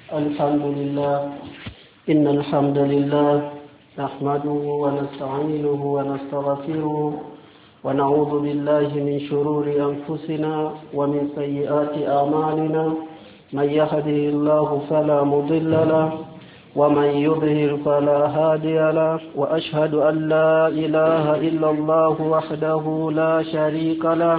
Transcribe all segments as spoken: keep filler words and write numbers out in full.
الحمد لله إن الحمد لله نحمده ونستعينه ونستغفره ونعوذ بالله من شرور أنفسنا ومن سيئات أعمالنا من يهده الله فلا مضل له ومن يضلل فلا هادي له وأشهد أن لا إله إلا الله وحده لا شريك له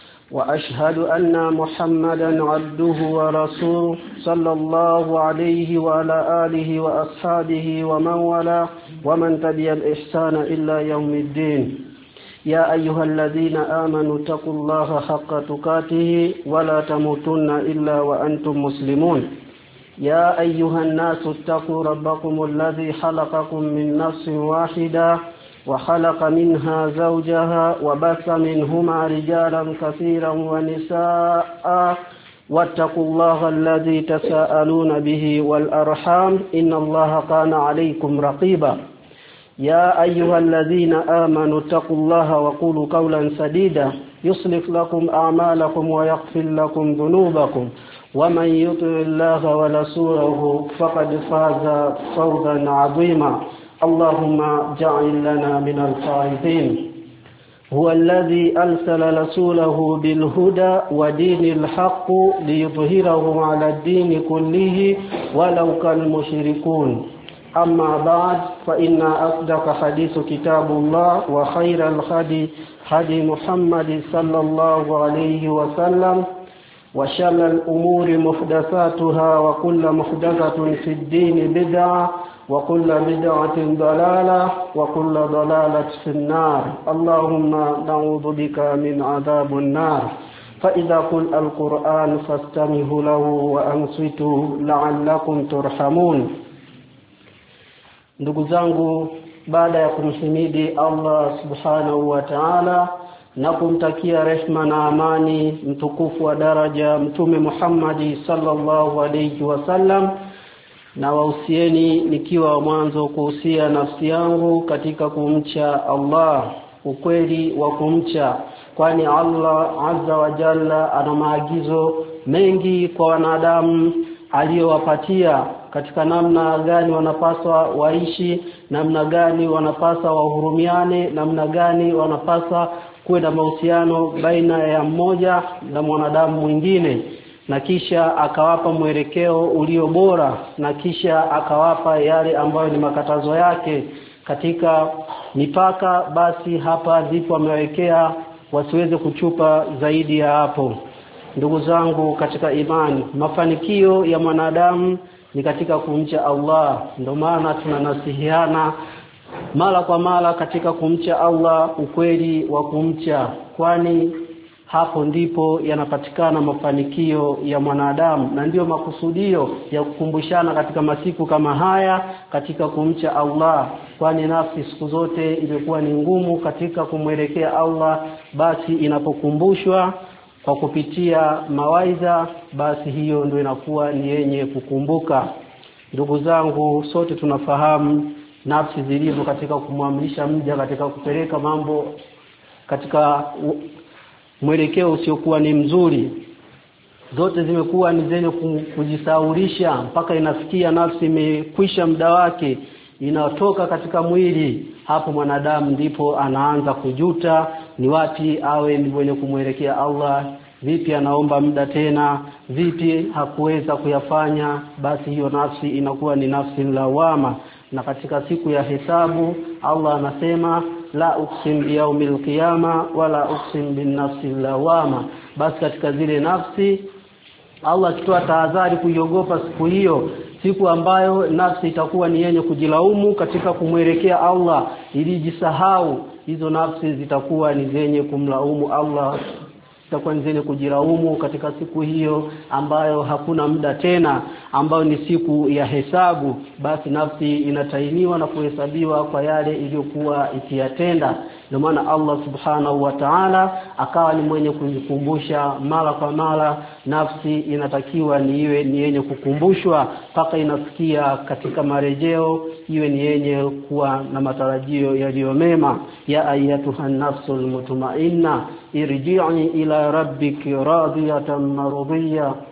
وأشهد أن محمدا عبده ورسوله صلى الله عليه وعلى آله وأصحابه ومن والاه ومن تبع الإحسان إلى يوم الدين. يا أيها الذين آمنوا اتقوا الله حق تقاته ولا تموتن إلا وأنتم مسلمون. يا أيها الناس اتقوا ربكم الذي خلقكم من نفس واحدة وخلق منها زوجها وبث منهما رجالا كثيرا ونساء واتقوا الله الذي تساءلون به والأرحام إن الله كان عليكم رقيبا. يا أيها الذين آمنوا اتقوا الله وقولوا قولا سديدا يصلح لكم أعمالكم ويغفر لكم ذنوبكم ومن يطع الله ورسوله فقد فاز فوزا عظيما. اللهم اجعل لنا من الفائزين. هو الذي أرسل رسوله بالهدى ودين الحق ليظهره على الدين كله ولو كان المشركون. أما بعد فإن أصدق حديث كتاب الله وخير الهدي هدي محمد صلى الله عليه وسلم وشر الأمور محدثاتها وكل محدثة في الدين بدعة وكل بدعة ضلالة وكل ضلالة في النار. اللهم نعوذ بك من عذاب النار. فإذا قل القرآن فاستمعوا له وأنصتوا لعلكم ترحمون. Ndugu zangu, baada ya kumhimidi Allah subhanahu wa ta'ala na kumtakia rehma na amani mtukufu wa daraja Mtume Muhammad sallallahu alayhi wasallam, na wausieni nikiwa mwanzo kuhusia nafsi yangu katika kumcha Allah, ukweli wa kumcha, kwani Allah azza wa jalla ana maagizo mengi kwa wanadamu aliyowapatia katika namna gani wanapaswa waishi, namna gani wanapaswa wahurumiane, namna gani wanapaswa kuwe na mahusiano baina ya mmoja na mwanadamu mwingine, na kisha akawapa mwelekeo ulio bora, na kisha akawapa yale ambayo ni makatazo yake katika mipaka. Basi hapa ndipo amewekea wasiweze kuchupa zaidi ya hapo. Ndugu zangu katika imani, mafanikio ya mwanadamu ni katika kumcha Allah. Ndio maana tunanasihiana mara kwa mara katika kumcha Allah, ukweli wa kumcha, kwani hapo ndipo yanapatikana mafanikio ya mwanadamu, na ndio makusudio ya kukumbushana katika masiku kama haya katika kumcha Allah, kwani nafsi siku zote imekuwa ni ngumu katika kumwelekea Allah. Basi inapokumbushwa kwa kupitia mawaidha, basi hiyo ndio inakuwa ni yenye kukumbuka. Ndugu zangu, sote tunafahamu nafsi zilivyo katika kumwamrisha mja, katika kupeleka mambo katika mwelekeo usiokuwa ni mzuri. Zote zimekuwa ni zenye kujisaulisha mpaka inafikia nafsi imekwisha muda wake, inatoka katika mwili. Hapo mwanadamu ndipo anaanza kujuta ni wapi awe ni mwenye kumwelekea Allah, vipi anaomba muda tena, vipi hakuweza kuyafanya. Basi hiyo nafsi inakuwa ni nafsi lawama, na katika siku ya hesabu Allah anasema la uqsim biyaumil qiyama wala uqsim bin nafsi lawama. Basi katika zile nafsi Allah akitoa tahadhari kuiogopa siku hiyo, siku ambayo nafsi itakuwa ni yenye kujilaumu katika kumwelekea Allah ili jisahau. Hizo nafsi zitakuwa ni zenye kumlaumu Allah, zitakuwa ni zenye kujilaumu katika siku hiyo ambayo hakuna muda tena, ambayo ni siku ya hesabu. Basi nafsi inatainiwa na kuhesabiwa kwa yale iliyokuwa ikiyatenda. Ndio maana Allah subhanahu wa ta'ala akawa ni mwenye kujikumbusha mara kwa mara. Nafsi inatakiwa ni iwe ni yenye kukumbushwa mpaka inafikia katika marejeo, iwe ni yenye kuwa na matarajio yaliyo mema. Ya ayyatuhan nafsul mutma'inna irji'i ila rabbiki radiyatan mardiyya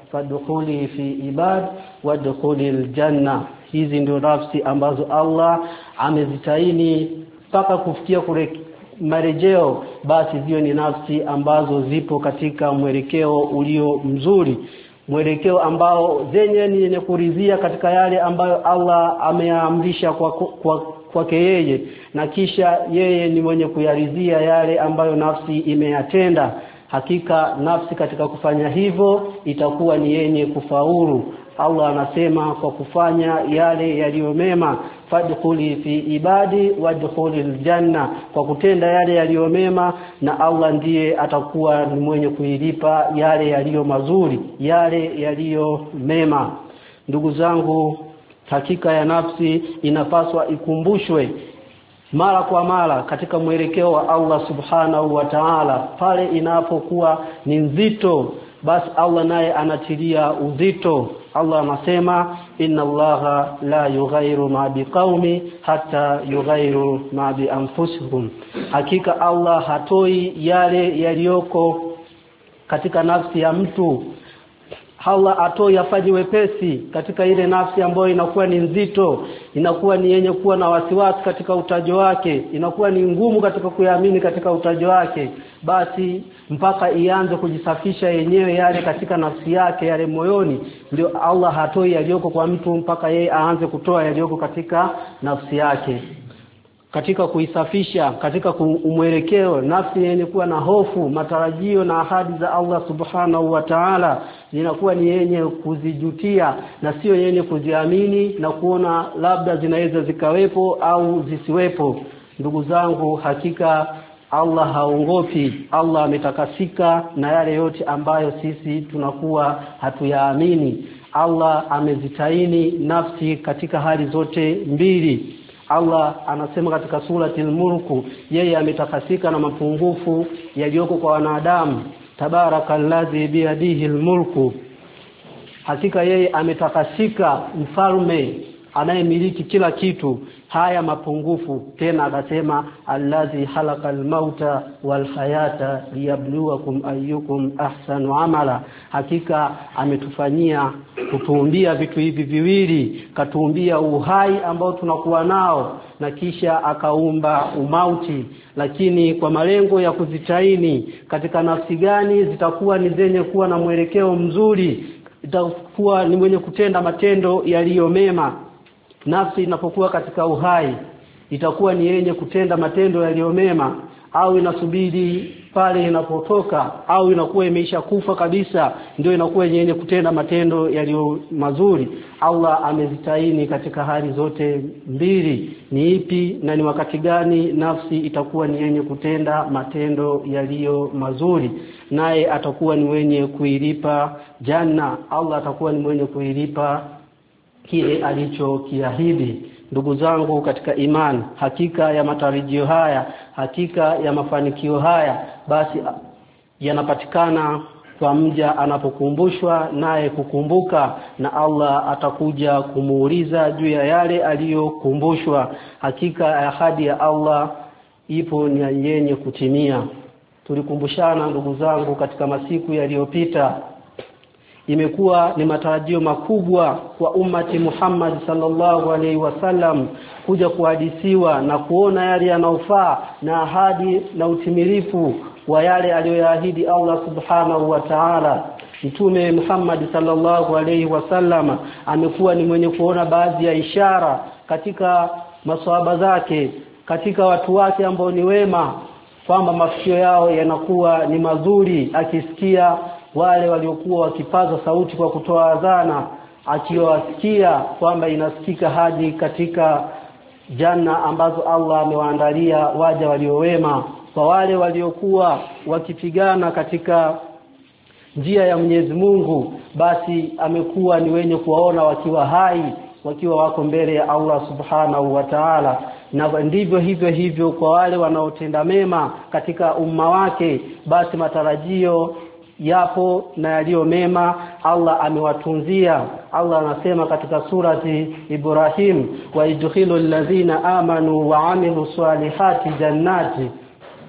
fadkhuli fi ibad wadkhulil janna. Hizi ndio nafsi ambazo Allah amezitaini mpaka kufikia kule marejeo, basi hiyo ni nafsi ambazo zipo katika mwelekeo ulio mzuri, mwelekeo ambao zenye ni yenye kuridhia katika yale ambayo Allah ameamrisha kwa kwa kwake yeye, na kisha yeye ni mwenye kuyaridhia yale ambayo nafsi imeyatenda. Hakika nafsi katika kufanya hivyo itakuwa ni yenye kufaulu. Allah anasema kwa kufanya yale yaliyo mema, fadkhuli fi ibadi wadkhulil janna, kwa kutenda yale yaliyo mema, na Allah ndiye atakuwa ni mwenye kuilipa yale yaliyo mazuri, yale yaliyo mema. Ndugu zangu, hakika ya nafsi inapaswa ikumbushwe mara kwa mara katika mwelekeo wa Allah subhanahu wa ta'ala. Pale inapokuwa ni nzito, basi Allah naye anatilia uzito. Allah anasema inna Allaha la yughayyiru ma biqaumi hatta yughayyiru ma bi anfusihim. Hakika Allah hatoi yale yaliyoko katika nafsi ya mtu. Allah atoi afanye wepesi katika ile nafsi ambayo inakuwa ni nzito, inakuwa ni yenye kuwa na wasiwasi katika utajo wake, inakuwa ni ngumu katika kuamini katika utajo wake, basi mpaka ianze kujisafisha yenyewe yale katika nafsi yake, yale moyoni. Ndio Allah hatoi yaliyoko kwa mtu mpaka yeye aanze kutoa yaliyoko katika nafsi yake, katika kuisafisha, katika kumwelekeo nafsi yenye kuwa na hofu, matarajio na ahadi za Allah subhanahu wa ta'ala, zinakuwa ni yenye kuzijutia na sio yenye kuziamini na kuona labda zinaweza zikawepo au zisiwepo. Ndugu zangu, hakika Allah haongopi. Allah ametakasika na yale yote ambayo sisi tunakuwa hatuyaamini. Allah amezitaini nafsi katika hali zote mbili. Allah anasema katika surati al-Mulk, yeye ametakasika na mapungufu yaliyoko kwa wanadamu. Tabarakallazi biyadihi al-mulku, hakika yeye ametakasika, mfalme anayemiliki kila kitu, haya mapungufu. Tena akasema allazi halaqal mauta wal hayata liyabluwakum ayyukum ahsanu amala, hakika ametufanyia kutuumbia vitu hivi viwili, katuumbia uhai ambao tunakuwa nao, na kisha akaumba umauti, lakini kwa malengo ya kuzitaini katika nafsi gani zitakuwa ni zenye kuwa na mwelekeo mzuri, itakuwa ni mwenye kutenda matendo yaliyo mema. Nafsi inapokuwa katika uhai itakuwa ni yenye kutenda matendo yaliyo mema, au inasubiri pale inapotoka, au inakuwa imeisha kufa kabisa ndio inakuwa yenye kutenda matendo yaliyo mazuri. Allah amezitaini katika hali zote mbili, ni ipi na ni wakati gani nafsi itakuwa ni yenye kutenda matendo yaliyo mazuri, naye atakuwa ni mwenye kuilipa janna. Allah atakuwa ni mwenye kuilipa kile alichokiahidi. Ndugu zangu katika imani, hakika ya matarajio haya, hakika ya mafanikio haya, basi yanapatikana kwa mja anapokumbushwa naye kukumbuka, na Allah atakuja kumuuliza juu ya yale aliyokumbushwa. Hakika ahadi ya Allah ipo ni yenye kutimia. Tulikumbushana ndugu zangu katika masiku yaliyopita, imekuwa ni matarajio makubwa kwa ummati Muhammad sallallahu alaihi wasallam kuja kuhadisiwa na kuona yale yanayofaa na ahadi na utimilifu wa yale aliyoyaahidi Allah subhanahu wa ta'ala. Mtume Muhammad sallallahu alaihi wasallam amekuwa ni mwenye kuona baadhi ya ishara katika maswahaba zake, katika watu wake ambao ni wema, kwamba mafikio yao yanakuwa ni mazuri, akisikia wale waliokuwa wakipaza sauti kwa kutoa adhana, akiwasikia kwamba inasikika hadi katika janna ambazo Allah amewaandalia waja waliowema. Kwa wale waliokuwa wakipigana katika njia ya Mwenyezi Mungu, basi amekuwa ni wenye kuwaona wakiwa hai, wakiwa wako mbele ya Allah subhanahu wa ta'ala. Na ndivyo hivyo hivyo kwa wale wanaotenda mema katika umma wake, basi matarajio yapo na yaliyo mema Allah amewatunzia. Allah anasema katika surati Ibrahim, wa idkhilul ladhina amanu wa amilus salihati jannati,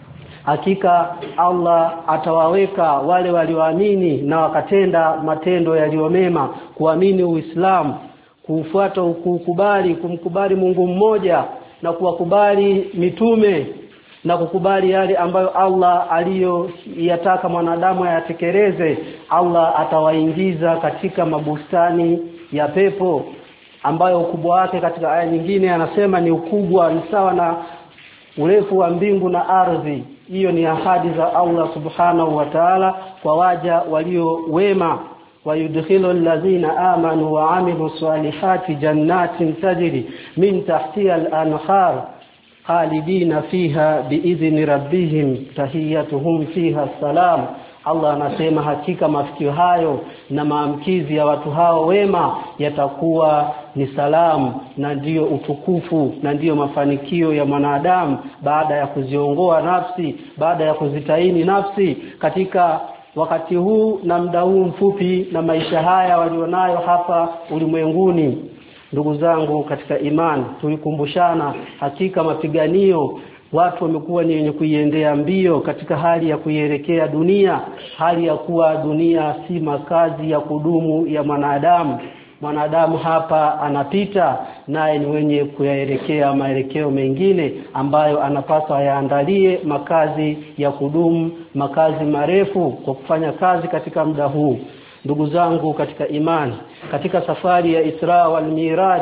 Hakika Allah atawaweka wale walioamini na wakatenda matendo yaliyomema, kuamini Uislamu, kufuata kukubali kumkubali Mungu mmoja na kuwakubali mitume na kukubali yale ambayo Allah aliyoyataka mwanadamu ayatekeleze. Allah atawaingiza katika mabustani ya pepo ambayo ukubwa wake katika aya nyingine anasema ni ukubwa ni sawa na urefu wa mbingu na ardhi. Hiyo ni ahadi za Allah subhanahu wa ta'ala kwa waja walio wema. ويدخل الذين آمنوا وعملوا الصالحات جنات تجري من تحتها الأنهار خالدين فيها بإذن ربهم تحيتهم فيها السلام. Allah anasema hakika mafikio hayo na maamkizi ya watu hao wema yatakuwa ni salamu na ndiyo utukufu na ndiyo mafanikio ya mwanadamu baada ya kuziongoa nafsi, baada ya kuzitaini nafsi katika wakati huu na muda huu mfupi na maisha haya walionayo hapa ulimwenguni. Ndugu zangu katika imani, tulikumbushana hakika mapiganio watu wamekuwa ni wenye kuiendea mbio katika hali ya kuielekea dunia, hali ya kuwa dunia si makazi ya kudumu ya mwanadamu. Mwanadamu hapa anapita naye ni wenye kuyaelekea maelekeo mengine ambayo anapaswa yaandalie makazi ya kudumu, makazi marefu kwa kufanya kazi katika muda huu. Ndugu zangu katika imani, katika safari ya Isra wal Miraj,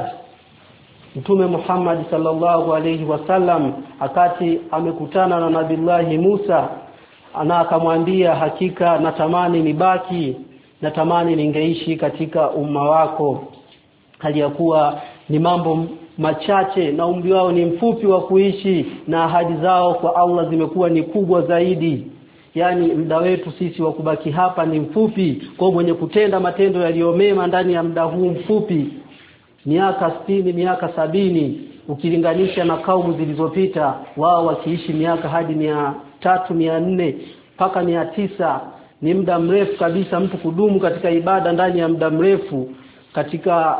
Mtume Muhammad sallallahu alayhi wasallam akati amekutana na Nabiillahi Musa, ana akamwambia hakika natamani nibaki, natamani ningeishi katika umma wako. Hali ya kuwa ni mambo machache na umri wao ni mfupi wa kuishi na ahadi zao kwa Allah zimekuwa ni kubwa zaidi. Yani muda wetu sisi wa kubaki hapa ni mfupi, kwa mwenye kutenda matendo yaliyomema ndani ya muda huu mfupi miaka sitini, miaka sabini, ukilinganisha na kaumu zilizopita wao wakiishi miaka hadi mia tatu, mia nne mpaka mia tisa. Ni muda mrefu kabisa mtu kudumu katika ibada ndani ya muda mrefu. Katika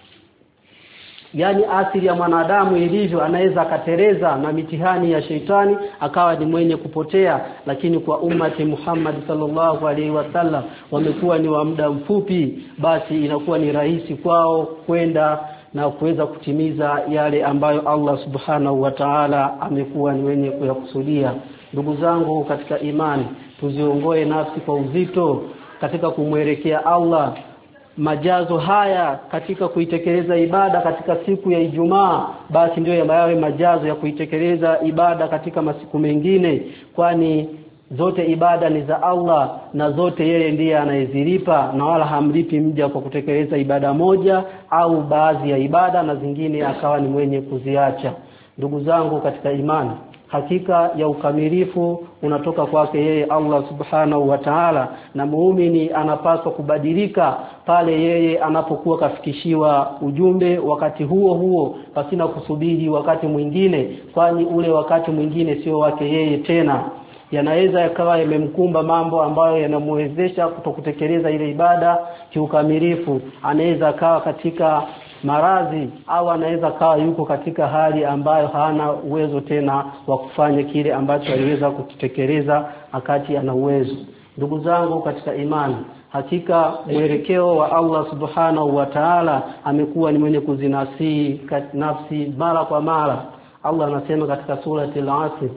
yani asili ya mwanadamu ilivyo, anaweza akatereza na mitihani ya sheitani akawa ni mwenye kupotea, lakini kwa ummati Muhammad sallallahu alaihi wasallam wamekuwa ni wa muda mfupi, basi inakuwa ni rahisi kwao kwenda na kuweza kutimiza yale ambayo Allah subhanahu wa ta'ala amekuwa ni wenye kuyakusudia. Ndugu zangu katika imani, tuziongoe nafsi kwa uzito katika kumwelekea Allah. Majazo haya katika kuitekeleza ibada katika siku ya Ijumaa basi ndio yawe majazo ya kuitekeleza ibada katika masiku mengine, kwani zote ibada ni za Allah na zote yeye ndiye anayezilipa, na wala hamlipi mja kwa kutekeleza ibada moja au baadhi ya ibada na zingine akawa ni mwenye kuziacha. Ndugu zangu katika imani, hakika ya ukamilifu unatoka kwake yeye Allah subhanahu wa ta'ala, na muumini anapaswa kubadilika pale yeye anapokuwa kafikishiwa ujumbe wakati huo huo pasina kusubiri wakati mwingine, kwani ule wakati mwingine sio wake yeye tena. Yanaweza yakawa yamemkumba mambo ambayo yanamwezesha kutokutekeleza ile ibada kiukamilifu. Anaweza akawa katika maradhi au anaweza kawa yuko katika hali ambayo hana uwezo tena wa kufanya kile ambacho aliweza kutekeleza wakati ana uwezo. Ndugu zangu katika imani, hakika mwelekeo wa Allah subhanahu wa ta'ala amekuwa ni mwenye kuzinasihi nafsi mara kwa mara. Allah anasema katika surati al-Asr,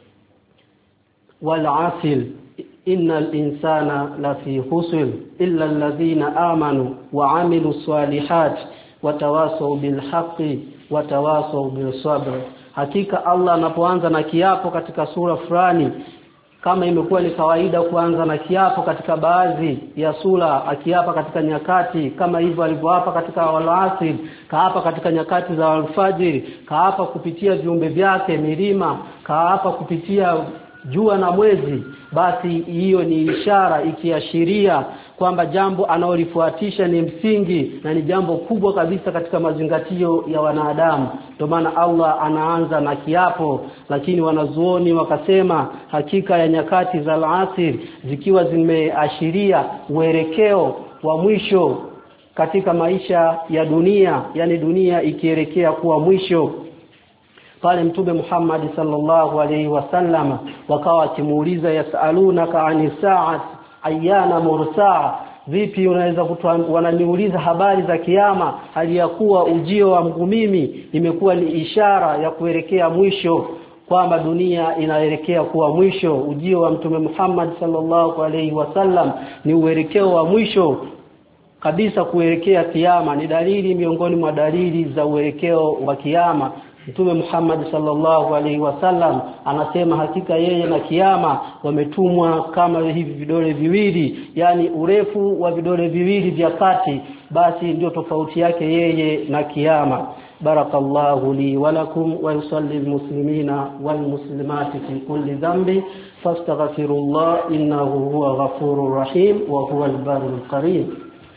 wal asr innal insana lafi khusr illa alladhina amanu wa amilus salihati watawasau bil haqqi watawasau bis sabr. Hakika Allah anapoanza na kiapo katika sura fulani, kama imekuwa ni kawaida kuanza na kiapo katika baadhi ya sura, akiapa katika nyakati kama hivyo alivyoapa katika al-asr, kaapa katika nyakati za al-fajr, kaapa kupitia viumbe vyake milima, kaapa kupitia jua na mwezi, basi hiyo ni ishara ikiashiria kwamba jambo analolifuatisha ni msingi na ni jambo kubwa kabisa katika mazingatio ya wanadamu. Ndio maana Allah anaanza na kiapo, lakini wanazuoni wakasema hakika ya nyakati za al-asr zikiwa zimeashiria uelekeo wa mwisho katika maisha ya dunia, yani dunia ikielekea kuwa mwisho, pale mtume Muhammad sallallahu alaihi wasallam wakawa wakimuuliza yasalunaka ani saat ayana mursaa, vipi unaweza kutuambia, wananiuliza habari za kiyama hali ya kuwa ujio wa Mungu mimi imekuwa ni ishara ya kuelekea mwisho, kwamba dunia inaelekea kuwa mwisho. Ujio wa mtume Muhammad sallallahu alaihi wasallam ni uelekeo wa mwisho kabisa kuelekea kiyama, ni dalili miongoni mwa dalili za uelekeo wa kiyama. Mtume Muhammad sallallahu alaihi wasallam anasema hakika yeye na kiyama wametumwa kama hivi vidole viwili, yani urefu wa vidole viwili vya kati, basi ndio tofauti yake yeye na kiyama. Barakallahu li wa lakum wa yusalli almuslimina wal muslimati fi kulli dhanbi fastaghfirullah innahu huwa ghafurur rahim wa huwa al-barrul karim.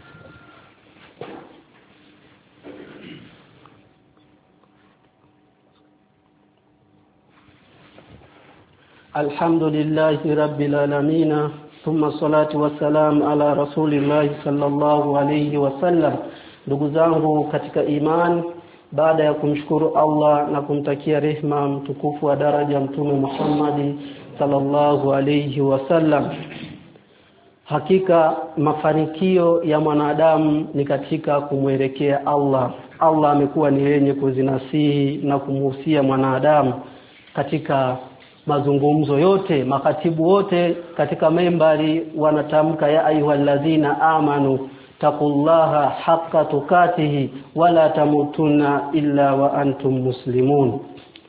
Alhamdulillahi rabbil alamin, thumma salatu wassalam ala rasulillahi sallallahu alayhi wasallam. Ndugu zangu katika iman, baada ya kumshukuru Allah na kumtakia rehema mtukufu wa daraja mtume Muhammad sallallahu alayhi wasallam, hakika mafanikio ya mwanadamu ni katika kumwelekea Allah. Allah amekuwa ni yenye kuzinasihi na kumhusia mwanadamu katika mazungumzo yote. Makatibu wote katika membari wanatamka ya ayyuhallazina amanu taqullaha haqqa tukatihi wala tamutunna illa wa antum muslimun.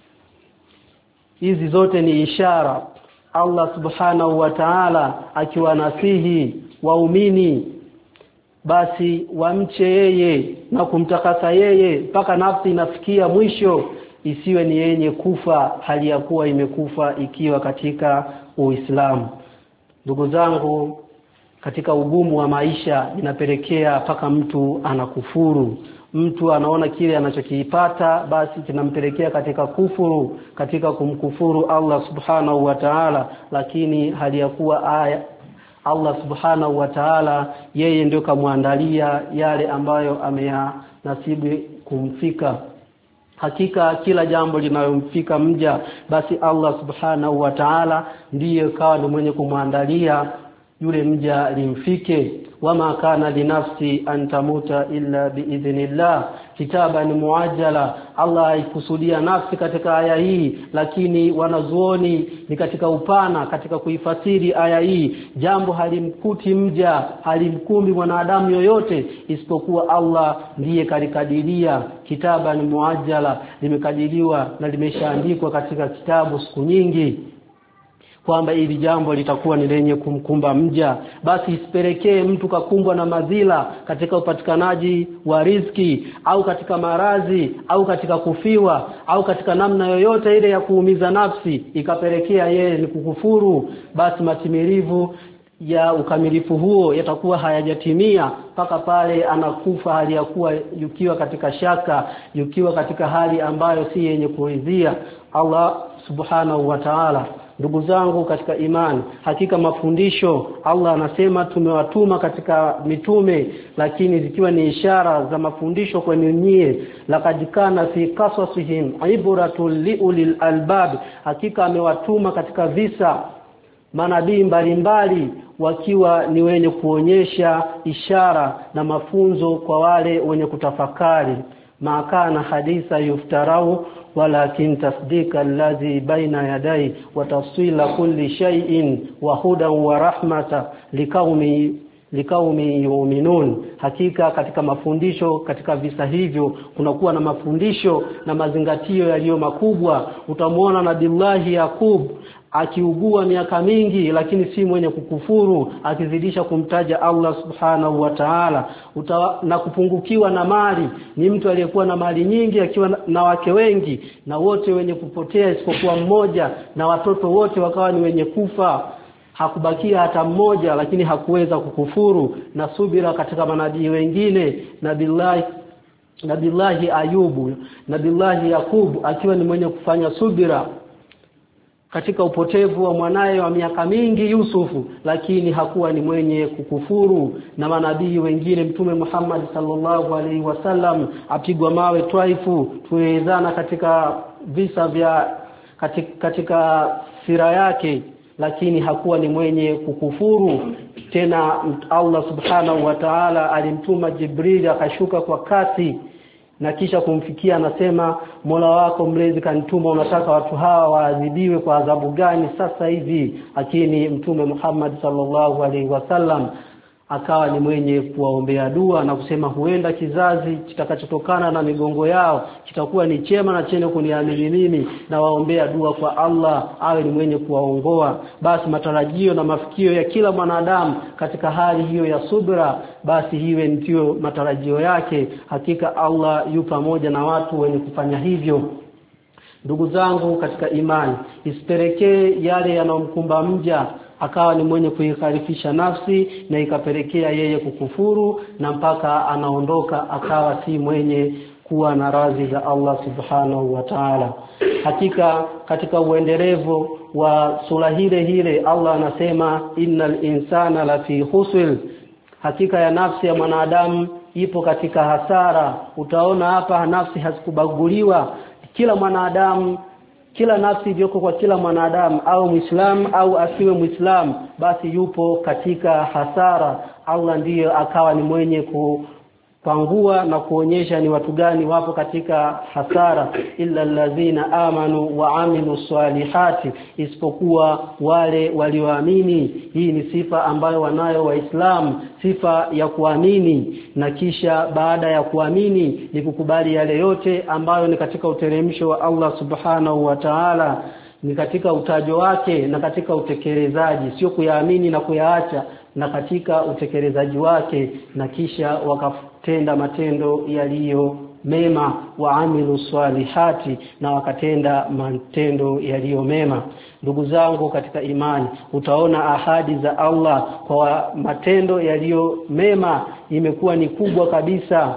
Hizi zote ni ishara Allah subhanahu wa ta'ala akiwanasihi waumini basi wamche yeye na kumtakasa yeye mpaka nafsi inafikia mwisho, isiwe ni yenye kufa hali ya kuwa imekufa ikiwa katika Uislamu. Ndugu zangu, katika ugumu wa maisha inapelekea paka mtu anakufuru. Mtu anaona kile anachokiipata basi kinampelekea katika kufuru, katika kumkufuru Allah subhanahu wa ta'ala, lakini hali ya kuwa aya Allah subhanahu wa ta'ala yeye ndio kamwandalia yale ambayo ameyanasibu kumfika. Hakika kila jambo linalomfika mja basi Allah subhanahu wa ta'ala ndiye kawa ni mwenye kumwandalia yule mja limfike. Wama kana linafsi an tamuta illa biidhnillah kitaban muajjala. Allah haikusudia nafsi katika aya hii, lakini wanazuoni ni katika upana katika kuifasiri aya hii. Jambo halimkuti mja, halimkumbi mwanadamu yoyote isipokuwa Allah ndiye kalikadiria. Kitaban muajjala, limekadiriwa na limeshaandikwa katika kitabu siku nyingi kwamba ili jambo litakuwa ni lenye kumkumba mja. Basi isipelekee mtu kakumbwa na madhila katika upatikanaji wa riziki au katika maradhi au katika kufiwa au katika namna yoyote ile ya kuumiza nafsi ikapelekea yeye ni kukufuru, basi matimilivu ya ukamilifu huo yatakuwa hayajatimia mpaka pale anakufa hali ya kuwa yukiwa katika shaka, yukiwa katika hali ambayo si yenye kuridhia Allah subhanahu wa ta'ala. Ndugu zangu katika imani, hakika mafundisho Allah anasema tumewatuma katika mitume, lakini zikiwa ni ishara za mafundisho kwa nyinyi. Laqad kana fi qasasihim ibratul liulil albab, hakika amewatuma katika visa manabii mbalimbali wakiwa ni wenye kuonyesha ishara na mafunzo kwa wale wenye kutafakari. Makana haditha yuftarau walakin tasdika alladhi baina yadai wa tafsila kulli shay'in wa hudan wa rahmata likaumi likaumi yu'minun. Hakika katika mafundisho katika visa hivyo kunakuwa na mafundisho na mazingatio yaliyo makubwa. Utamuona Nabii Yakub akiugua miaka mingi lakini si mwenye kukufuru, akizidisha kumtaja Allah subhanahu wa ta'ala. Na kupungukiwa na mali, ni mtu aliyekuwa na mali nyingi akiwa na wake wengi na wote wenye kupotea isipokuwa mmoja, na watoto wote wakawa ni wenye kufa, hakubakia hata mmoja, lakini hakuweza kukufuru. Na subira katika manabii wengine, Nabii Nabii Ayubu, Nabii Yakub akiwa ni mwenye kufanya subira katika upotevu wa mwanae wa miaka mingi Yusufu, lakini hakuwa ni mwenye kukufuru. Na manabii wengine, Mtume Muhammad sallallahu alaihi wasallam apigwa mawe Twaifu, tuwezana katika visa vya katika, katika sira yake, lakini hakuwa ni mwenye kukufuru. Tena Allah subhanahu wa ta'ala alimtuma Jibril akashuka kwa kasi na kisha kumfikia, anasema Mola wako mlezi kanituma, unataka watu hawa waadhibiwe kwa adhabu gani sasa hivi? Lakini Mtume Muhammad sallallahu alaihi wasallam akawa ni mwenye kuwaombea dua na kusema huenda kizazi kitakachotokana na migongo yao kitakuwa ni chema na chenye kuniamini mimi, na waombea dua kwa Allah awe ni mwenye kuwaongoa. Basi matarajio na mafikio ya kila mwanadamu katika hali hiyo ya subra, basi hiwe ndio matarajio yake. Hakika Allah yu pamoja na watu wenye kufanya hivyo. Ndugu zangu katika imani, isipelekee yale yanomkumba mja akawa ni mwenye kuikarifisha nafsi na ikapelekea yeye kukufuru na mpaka anaondoka akawa si mwenye kuwa na radhi za Allah subhanahu wa ta'ala. Hakika katika uendelevu wa sura hile hile Allah anasema innal insana lafi khusr, hakika ya nafsi ya mwanadamu ipo katika hasara. Utaona hapa nafsi hazikubaguliwa, kila mwanadamu, kila nafsi iliyoko kwa kila mwanadamu au Muislamu au asiwe Muislamu, basi yupo katika hasara. Allah ndiyo akawa ni mwenye kupangua na kuonyesha ni watu gani wapo katika hasara. Illa allazina amanu wa amilu salihati, isipokuwa wale walioamini. Hii ni sifa ambayo wanayo Waislamu, sifa ya kuamini, na kisha baada ya kuamini ni kukubali yale yote ambayo ni katika uteremsho wa Allah subhanahu wa ta'ala, ni katika utajo wake na katika utekelezaji, sio kuyaamini na kuyaacha, na katika utekelezaji wake, na kisha wakatenda matendo yaliyo mema, wa amilu salihati, na wakatenda matendo yaliyo mema. Ndugu zangu katika imani, utaona ahadi za Allah kwa matendo yaliyo mema imekuwa ni kubwa kabisa.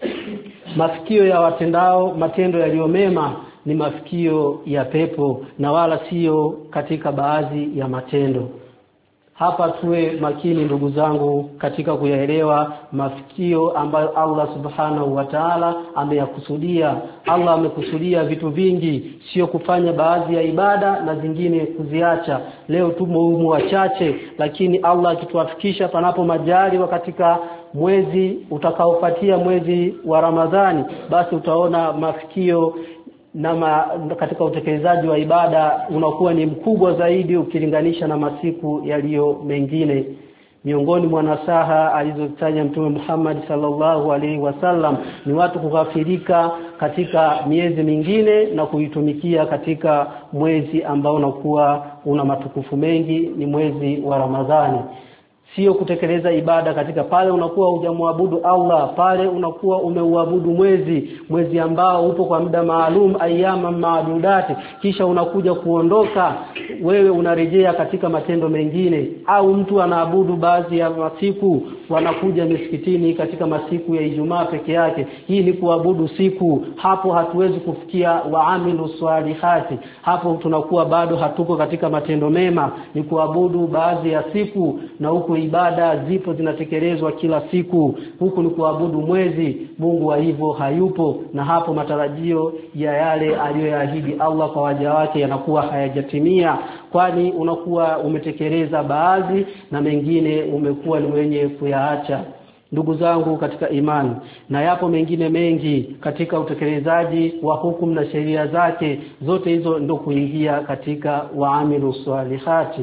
Mafikio ya watendao matendo yaliyo mema ni mafikio ya pepo na wala sio katika baadhi ya matendo. Hapa tuwe makini ndugu zangu katika kuyaelewa mafikio ambayo Allah subhanahu wa ta'ala ameyakusudia. Allah amekusudia vitu vingi, sio kufanya baadhi ya ibada na zingine kuziacha. Leo tumo humu wachache, lakini Allah akituafikisha panapo majali katika mwezi utakaofuatia mwezi wa Ramadhani, basi utaona mafikio na ma, katika utekelezaji wa ibada unakuwa ni mkubwa zaidi ukilinganisha na masiku yaliyo mengine. Miongoni mwa nasaha alizozitaja Mtume Muhammad sallallahu alaihi wasallam ni watu kughafilika katika miezi mingine na kuitumikia katika mwezi ambao unakuwa una matukufu mengi, ni mwezi wa Ramadhani. Sio kutekeleza ibada katika pale unakuwa hujamwabudu Allah, pale unakuwa umeuabudu mwezi, mwezi ambao upo kwa muda maalum, ayyama maadudati, kisha unakuja kuondoka, wewe unarejea katika matendo mengine. Au mtu anaabudu baadhi ya masiku, wanakuja misikitini katika masiku ya Ijumaa peke yake, hii ni kuabudu siku. Hapo hatuwezi kufikia waamilu salihati, hapo tunakuwa bado hatuko katika matendo mema, ni kuabudu baadhi ya siku, na huko ibada zipo zinatekelezwa kila siku. Huku ni kuabudu mwezi, Mungu wa hivyo hayupo, na hapo matarajio ya yale aliyoyaahidi Allah kwa waja wake yanakuwa hayajatimia, kwani unakuwa umetekeleza baadhi na mengine umekuwa ni mwenye kuyaacha. Ndugu zangu katika imani, na yapo mengine mengi katika utekelezaji wa hukumu na sheria zake, zote hizo ndio kuingia katika waamilu salihati.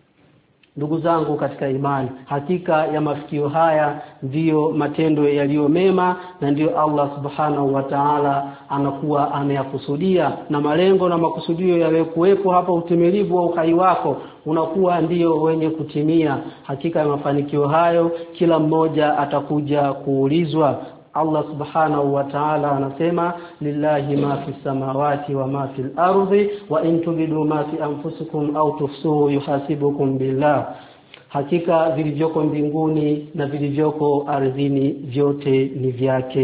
Ndugu zangu katika imani, hakika ya mafikio haya ndiyo matendo yaliyo mema, na ndiyo Allah subhanahu wa ta'ala anakuwa ameyakusudia, na malengo na makusudio yaliokuwepo hapa utimilivu wa uhai wako unakuwa ndiyo wenye kutimia. Hakika ya mafanikio hayo kila mmoja atakuja kuulizwa. Allah subhanahu wa ta'ala anasema lillahi ma fi samawati wa ma fil ardi wa in tubidu ma fi anfusikum au tufsuhu yuhasibukum billah, hakika vilivyoko mbinguni na vilivyoko ardhini vyote ni vyake.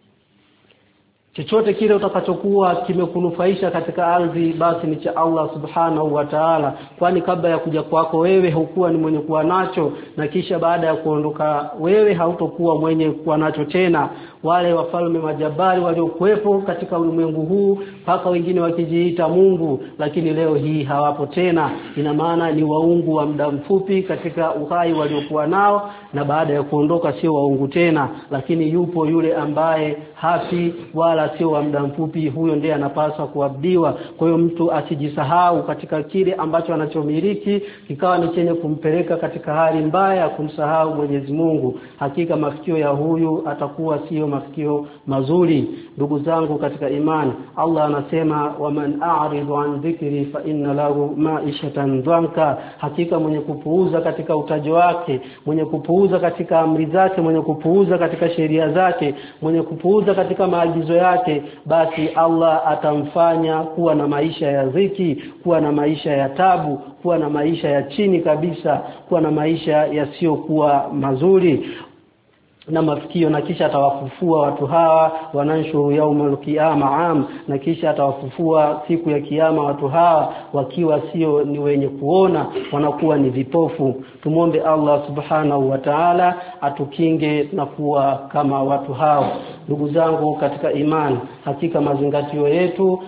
Chochote kile utakachokuwa kimekunufaisha katika ardhi, basi ni cha Allah subhanahu wa ta'ala, kwani kabla ya kuja kwako wewe hukuwa ni mwenye kuwa nacho, na kisha baada ya kuondoka wewe hautokuwa mwenye kuwa nacho tena. wale wafalme majabari waliokuwepo katika ulimwengu huu, mpaka wengine wakijiita Mungu, lakini leo hii hawapo tena. Ina maana ni waungu wa muda mfupi katika uhai waliokuwa nao, na baada ya kuondoka sio waungu tena. Lakini yupo yule ambaye hafi wala sio wa muda mfupi, huyo ndiye anapaswa kuabudiwa. Kwa hiyo mtu asijisahau katika kile ambacho anachomiliki kikawa ni chenye kumpeleka katika hali mbaya ya kumsahau Mwenyezi Mungu. Hakika mafikio ya huyu atakuwa sio mafikio mazuri. Ndugu zangu katika imani, Allah anasema waman a'ridu an dhikri fa inna lahu ma'ishatan dhanka. Hakika mwenye kupuuza katika utajo wake, mwenye kupuuza katika amri zake, mwenye kupuuza katika sheria zake, mwenye kupuuza katika maagizo yake, basi Allah atamfanya kuwa na maisha ya dhiki, kuwa na maisha ya tabu, kuwa na maisha ya chini kabisa, kuwa na maisha yasiyokuwa mazuri na mafikio. Na kisha atawafufua watu hawa wananshuru yaumul qiyama am, na kisha atawafufua siku ya kiyama watu hawa wakiwa sio ni wenye kuona, wanakuwa ni vipofu. Tumuombe Allah subhanahu wa ta'ala atukinge na kuwa kama watu hao. Ndugu zangu katika imani, hakika mazingatio yetu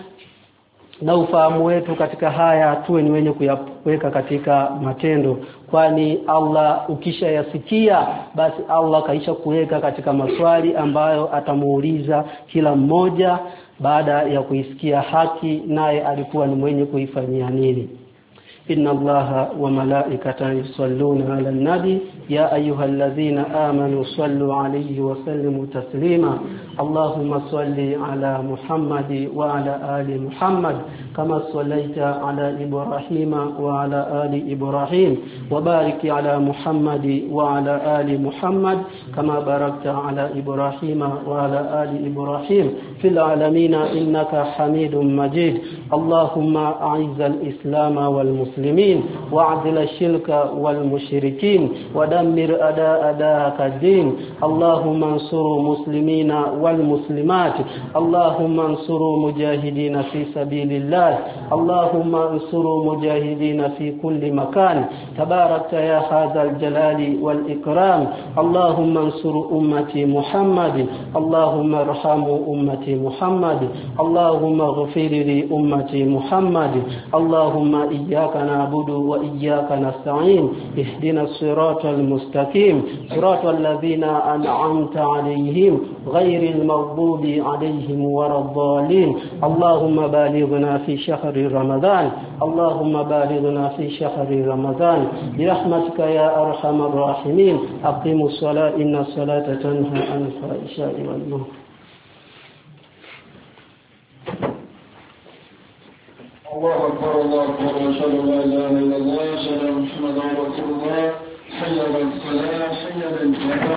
na ufahamu wetu katika haya tuwe ni wenye kuyaweka katika matendo, kwani Allah ukisha yasikia basi Allah kaisha kuweka katika maswali ambayo atamuuliza kila mmoja baada ya kuisikia haki, naye alikuwa ni mwenye kuifanyia nini. Inna Allaha wa malaikatahu yusalluna 'alan nabi ya ayyuhalladhina amanu sallu 'alayhi wa sallimu taslima. Allahumma salli 'ala Muhammad wa 'ala ali Muhammad kama sallaita 'ala Ibrahima wa 'ala ali Ibrahim, wa barik 'ala Muhammad wa 'ala ali Muhammad kama barakta 'ala Ibrahima wa 'ala ali Ibrahim fil 'alamin innaka Hamidum Majid. Allahumma a'izz al-islam wal muslimin wa'dil ash-shirka wal mushrikin ودمر أداء أداءك الدين. اللهم انصر مسلمين والمسلمات. اللهم انصر مجاهدين في سبيل الله. اللهم انصر مجاهدين في كل مكان. تبارك يا هذا الجلال والإكرام. اللهم انصر أمتي محمد. اللهم ارحم أمتي محمد. اللهم اغفر لي أمتي محمد. اللهم إياك نعبد وإياك نستعين. اهدنا الصراط المستقيم صراط الذين أنعمت عليهم غير المغضوب عليهم ولا الضالين. اللهم بالغنا في شهر رمضان. اللهم بالغنا في شهر رمضان برحمتك يا أرحم الراحمين. أقيموا الصلاة إن الصلاة تنهى عن الفحشاء والمنكر. الله أكبر الله أكبر أشهد أن لا إله إلا الله أشهد أن محمدا رسول الله. حي على الصلاة حي على الفلاح.